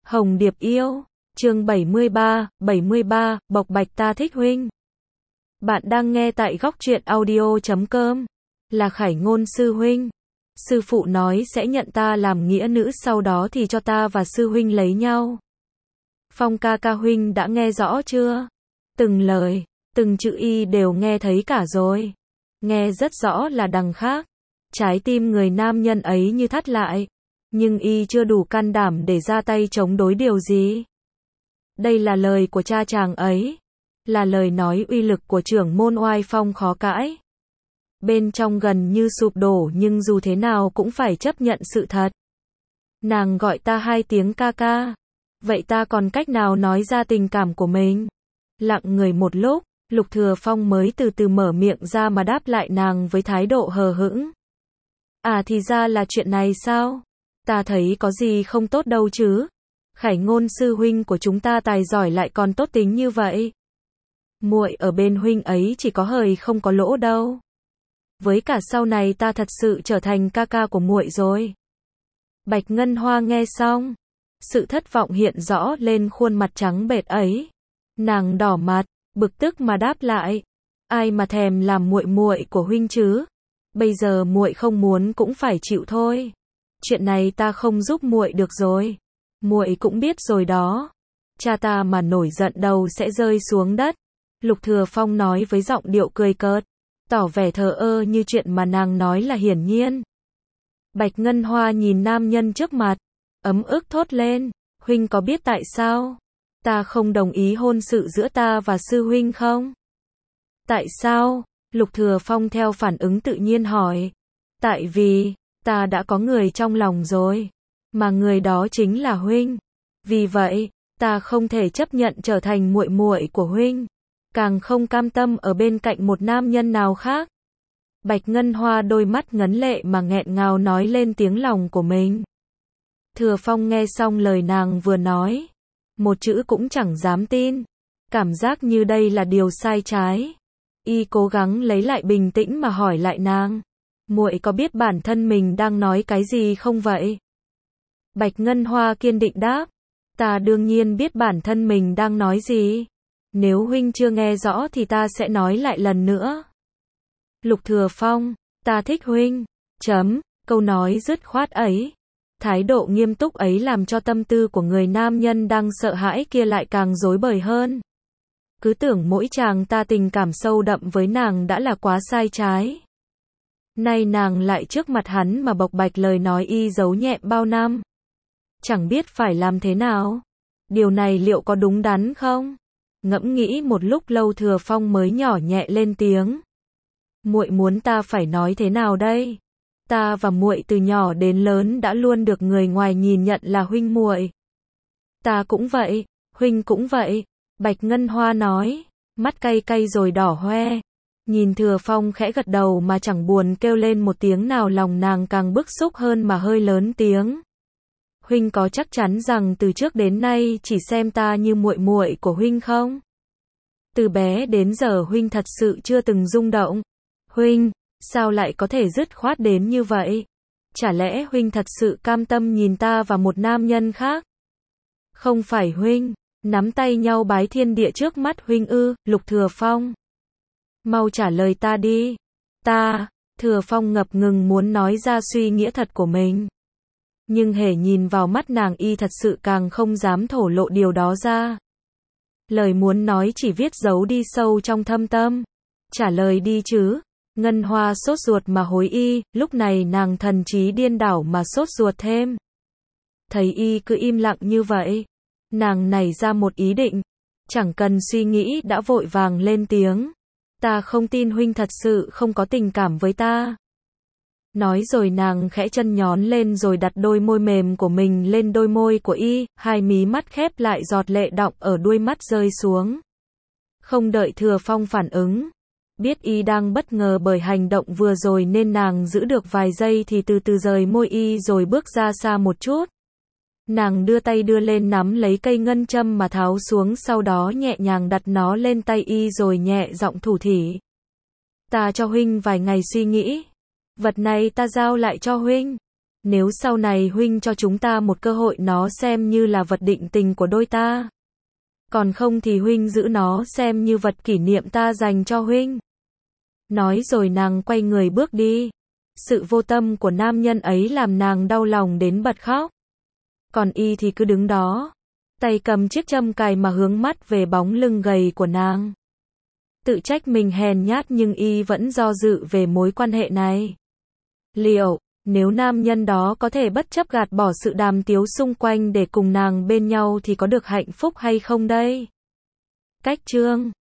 Hồng Điệp yêu, chương 73, bộc bạch ta thích huynh. Bạn đang nghe tại góc truyện audio.com. Là Khải Ngôn sư huynh. Sư phụ nói sẽ nhận ta làm nghĩa nữ, sau đó thì cho ta và sư huynh lấy nhau. Phong ca ca huynh đã nghe rõ chưa? Từng lời, từng chữ y đều nghe thấy cả rồi. Nghe rất rõ là đằng khác. Trái tim người nam nhân ấy như thắt lại. Nhưng y chưa đủ can đảm để ra tay chống đối điều gì. Đây là lời của cha chàng ấy. Là lời nói uy lực của trưởng môn oai phong khó cãi. Bên trong gần như sụp đổ, nhưng dù thế nào cũng phải chấp nhận sự thật. Nàng gọi ta 2 tiếng ca ca. Vậy ta còn cách nào nói ra tình cảm của mình? Lặng người một lúc, Lục Thừa Phong mới từ từ mở miệng ra mà đáp lại nàng với thái độ hờ hững. À thì ra là chuyện này sao? Ta thấy có gì không tốt đâu chứ. Khải Ngôn sư huynh của chúng ta tài giỏi lại còn tốt tính như vậy. Muội ở bên huynh ấy chỉ có hời không có lỗ đâu. Với cả sau này ta thật sự trở thành ca ca của muội rồi. Bạch Ngân Hoa nghe xong, sự thất vọng hiện rõ lên khuôn mặt trắng bệch ấy. Nàng đỏ mặt, bực tức mà đáp lại, ai mà thèm làm muội muội của huynh chứ? Bây giờ muội không muốn cũng phải chịu thôi. Chuyện này ta không giúp muội được rồi. Muội cũng biết rồi đó. Cha ta mà nổi giận đầu sẽ rơi xuống đất. Lục Thừa Phong nói với giọng điệu cười cợt, tỏ vẻ thờ ơ như chuyện mà nàng nói là hiển nhiên. Bạch Ngân Hoa nhìn nam nhân trước mặt, ấm ức thốt lên, huynh có biết tại sao ta không đồng ý hôn sự giữa ta và sư huynh không? Tại sao? Lục Thừa Phong theo phản ứng tự nhiên hỏi. Tại vì ta đã có người trong lòng rồi, mà người đó chính là huynh. Vì vậy, ta không thể chấp nhận trở thành muội muội của huynh, càng không cam tâm ở bên cạnh một nam nhân nào khác. Bạch Ngân Hoa đôi mắt ngấn lệ mà nghẹn ngào nói lên tiếng lòng của mình. Thừa Phong nghe xong lời nàng vừa nói, một chữ cũng chẳng dám tin, cảm giác như đây là điều sai trái. Y cố gắng lấy lại bình tĩnh mà hỏi lại nàng, muội có biết bản thân mình đang nói cái gì không vậy? Bạch Ngân Hoa kiên định đáp, ta đương nhiên biết bản thân mình đang nói gì. Nếu huynh chưa nghe rõ thì ta sẽ nói lại lần nữa. Lục Thừa Phong, ta thích huynh. Câu nói dứt khoát ấy, thái độ nghiêm túc ấy làm cho tâm tư của người nam nhân đang sợ hãi kia lại càng rối bời hơn. Cứ tưởng mỗi chàng ta tình cảm sâu đậm với nàng đã là quá sai trái. Nay nàng lại trước mặt hắn mà bộc bạch lời nói y giấu nhẹm bao năm. Chẳng biết phải làm thế nào. Điều này liệu có đúng đắn không? Ngẫm nghĩ một lúc lâu Thừa Phong mới nhỏ nhẹ lên tiếng. Muội muốn ta phải nói thế nào đây? Ta và muội từ nhỏ đến lớn đã luôn được người ngoài nhìn nhận là huynh muội. Ta cũng vậy, huynh cũng vậy. Bạch Ngân Hoa nói, mắt cay cay rồi đỏ hoe. Nhìn Thừa Phong khẽ gật đầu mà chẳng buồn kêu lên một tiếng nào, lòng nàng càng bức xúc hơn mà hơi lớn tiếng. Huynh có chắc chắn rằng từ trước đến nay chỉ xem ta như muội muội của huynh không? Từ bé đến giờ huynh thật sự chưa từng rung động. Huynh, sao lại có thể dứt khoát đến như vậy? Chả lẽ huynh thật sự cam tâm nhìn ta và một nam nhân khác? Không phải huynh, nắm tay nhau bái thiên địa trước mắt huynh ư? Lục Thừa Phong, mau trả lời ta đi. Thừa Phong ngập ngừng muốn nói ra suy nghĩa thật của mình. Nhưng hễ nhìn vào mắt nàng y thật sự càng không dám thổ lộ điều đó ra. Lời muốn nói chỉ viết giấu đi sâu trong thâm tâm. Trả lời đi chứ. Ngân Hoa sốt ruột mà hối y, lúc này nàng thần trí điên đảo mà sốt ruột thêm. Thấy y cứ im lặng như vậy, nàng nảy ra một ý định, chẳng cần suy nghĩ đã vội vàng lên tiếng. Ta không tin huynh thật sự không có tình cảm với ta. Nói rồi nàng khẽ chân nhón lên rồi đặt đôi môi mềm của mình lên đôi môi của y, hai mí mắt khép lại, giọt lệ đọng ở đuôi mắt rơi xuống. Không đợi Thừa Phong phản ứng, biết y đang bất ngờ bởi hành động vừa rồi nên nàng giữ được vài giây thì từ từ rời môi y rồi bước ra xa một chút. Nàng đưa tay đưa lên nắm lấy cây ngân châm mà tháo xuống, sau đó nhẹ nhàng đặt nó lên tay y rồi nhẹ giọng thủ thỉ. Ta cho huynh vài ngày suy nghĩ. Vật này ta giao lại cho huynh. Nếu sau này huynh cho chúng ta một cơ hội nó xem như là vật định tình của đôi ta. Còn không thì huynh giữ nó xem như vật kỷ niệm ta dành cho huynh. Nói rồi nàng quay người bước đi. Sự vô tâm của nam nhân ấy làm nàng đau lòng đến bật khóc. Còn y thì cứ đứng đó, tay cầm chiếc châm cài mà hướng mắt về bóng lưng gầy của nàng. Tự trách mình hèn nhát nhưng y vẫn do dự về mối quan hệ này. Liệu, nếu nam nhân đó có thể bất chấp gạt bỏ sự đàm tiếu xung quanh để cùng nàng bên nhau thì có được hạnh phúc hay không đây? Cách chương